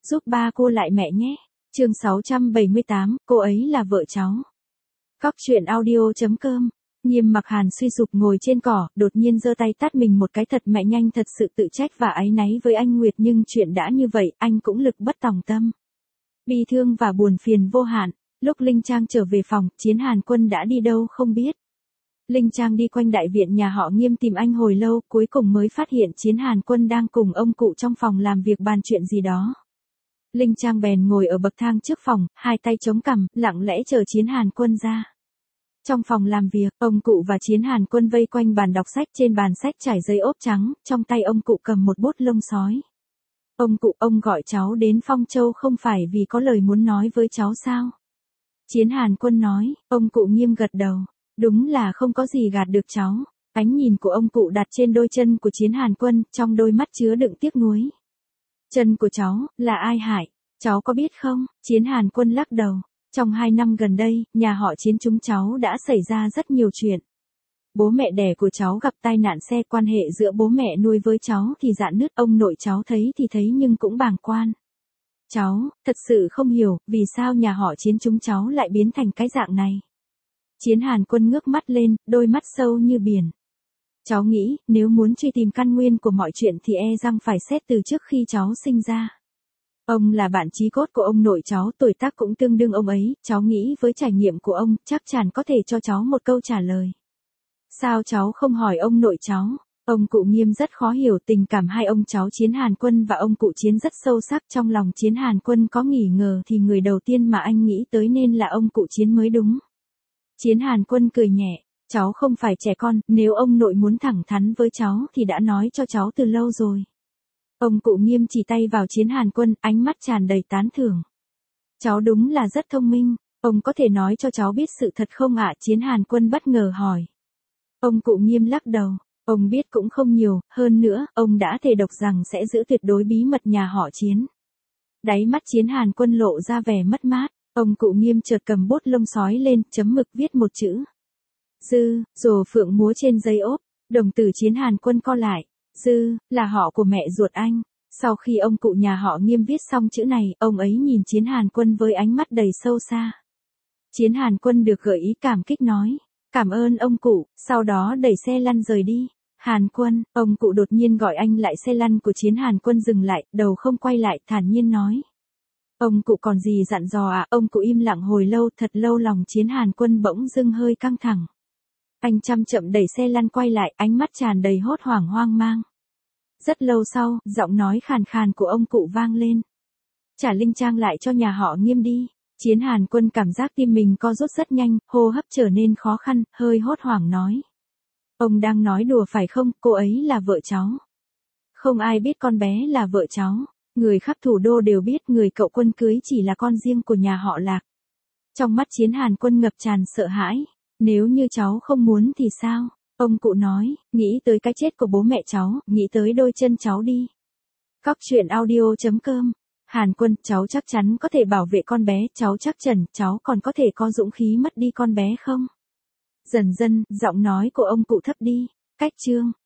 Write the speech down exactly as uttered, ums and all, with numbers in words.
giúp ba cô lại mẹ nhé. Chương sáu trăm bảy mươi tám, cô ấy là vợ cháu. Cóc truyện audio chấm com. Nghiêm Mặc Hàn suy sụp ngồi trên cỏ, đột nhiên giơ tay tát mình một cái thật mạnh, nhanh thật sự tự trách và áy náy với anh Nguyệt, nhưng chuyện đã như vậy, anh cũng lực bất tòng tâm. Bi thương và buồn phiền vô hạn. Lúc Linh Trang trở về phòng, Chiến Hàn Quân đã đi đâu không biết. Linh Trang đi quanh đại viện nhà họ Nghiêm tìm anh hồi lâu, cuối cùng mới phát hiện Chiến Hàn Quân đang cùng ông cụ trong phòng làm việc bàn chuyện gì đó. Linh Trang bèn ngồi ở bậc thang trước phòng, hai tay chống cằm, lặng lẽ chờ Chiến Hàn Quân ra. Trong phòng làm việc, ông cụ và Chiến Hàn Quân vây quanh bàn đọc sách, trên bàn sách trải giấy ốp trắng, trong tay ông cụ cầm một bút lông sói. Ông cụ, ông gọi cháu đến Phong Châu không phải vì có lời muốn nói với cháu sao? Chiến Hàn Quân nói. Ông cụ Nghiêm gật đầu. Đúng là không có gì gạt được cháu. Ánh nhìn của ông cụ đặt trên đôi chân của Chiến Hàn Quân, trong đôi mắt chứa đựng tiếc nuối. Chân của cháu, là ai hại? Cháu có biết không? Chiến Hàn Quân lắc đầu. Trong hai năm gần đây, nhà họ Chiến chúng cháu đã xảy ra rất nhiều chuyện. Bố mẹ đẻ của cháu gặp tai nạn xe, quan hệ giữa bố mẹ nuôi với cháu thì rạn nứt, ông nội cháu thấy thì thấy nhưng cũng bàng quan. Cháu, thật sự không hiểu, vì sao nhà họ Chiến chúng cháu lại biến thành cái dạng này. Chiến Hàn Quân ngước mắt lên, đôi mắt sâu như biển. Cháu nghĩ, nếu muốn truy tìm căn nguyên của mọi chuyện thì e rằng phải xét từ trước khi cháu sinh ra. Ông là bạn chí cốt của ông nội cháu, tuổi tác cũng tương đương ông ấy, cháu nghĩ với trải nghiệm của ông, chắc chắn có thể cho cháu một câu trả lời. Sao cháu không hỏi ông nội cháu? Ông cụ Nghiêm rất khó hiểu, tình cảm hai ông cháu Chiến Hàn Quân và ông cụ Chiến rất sâu sắc, trong lòng Chiến Hàn Quân có nghi ngờ thì người đầu tiên mà anh nghĩ tới nên là ông cụ Chiến mới đúng. Chiến Hàn Quân cười nhẹ, cháu không phải trẻ con, nếu ông nội muốn thẳng thắn với cháu thì đã nói cho cháu từ lâu rồi. Ông cụ Nghiêm chỉ tay vào Chiến Hàn Quân, ánh mắt tràn đầy tán thưởng. Cháu đúng là rất thông minh, ông có thể nói cho cháu biết sự thật không ạ? Chiến Hàn Quân bất ngờ hỏi. Ông cụ Nghiêm lắc đầu, ông biết cũng không nhiều, hơn nữa, ông đã thề độc rằng sẽ giữ tuyệt đối bí mật nhà họ Chiến. Đáy mắt Chiến Hàn Quân lộ ra vẻ mất mát, ông cụ Nghiêm chợt cầm bút lông sói lên, chấm mực viết một chữ. Dư, rồ phượng múa trên giấy ốp, đồng tử Chiến Hàn Quân co lại. Dư, là họ của mẹ ruột anh. Sau khi ông cụ nhà họ Nghiêm viết xong chữ này, ông ấy nhìn Chiến Hàn Quân với ánh mắt đầy sâu xa. Chiến Hàn Quân được gợi ý cảm kích nói. Cảm ơn ông cụ, sau đó đẩy xe lăn rời đi. Hàn Quân, ông cụ đột nhiên gọi anh lại, xe lăn của Chiến Hàn Quân dừng lại, đầu không quay lại, thản nhiên nói. Ông cụ còn gì dặn dò à? Ông cụ im lặng hồi lâu, thật lâu, lòng Chiến Hàn Quân bỗng dưng hơi căng thẳng. Anh chậm chậm đẩy xe lăn quay lại, ánh mắt tràn đầy hốt hoảng hoang mang. Rất lâu sau, giọng nói khàn khàn của ông cụ vang lên. Trả Linh Trang lại cho nhà họ Nghiêm đi. Chiến Hàn Quân cảm giác tim mình co rút rất nhanh, hô hấp trở nên khó khăn, hơi hốt hoảng nói. Ông đang nói đùa phải không? Cô ấy là vợ cháu. Không ai biết con bé là vợ cháu. Người khắp thủ đô đều biết người cậu Quân cưới chỉ là con riêng của nhà họ Lạc. Trong mắt Chiến Hàn Quân ngập tràn sợ hãi. Nếu như cháu không muốn thì sao? Ông cụ nói, nghĩ tới cái chết của bố mẹ cháu, nghĩ tới đôi chân cháu đi. Cóc truyện audio chấm com. Hàn Quân, cháu chắc chắn có thể bảo vệ con bé, cháu chắc chắn, cháu còn có thể có dũng khí mất đi con bé không? Dần dần, giọng nói của ông cụ thấp đi. Cách chương.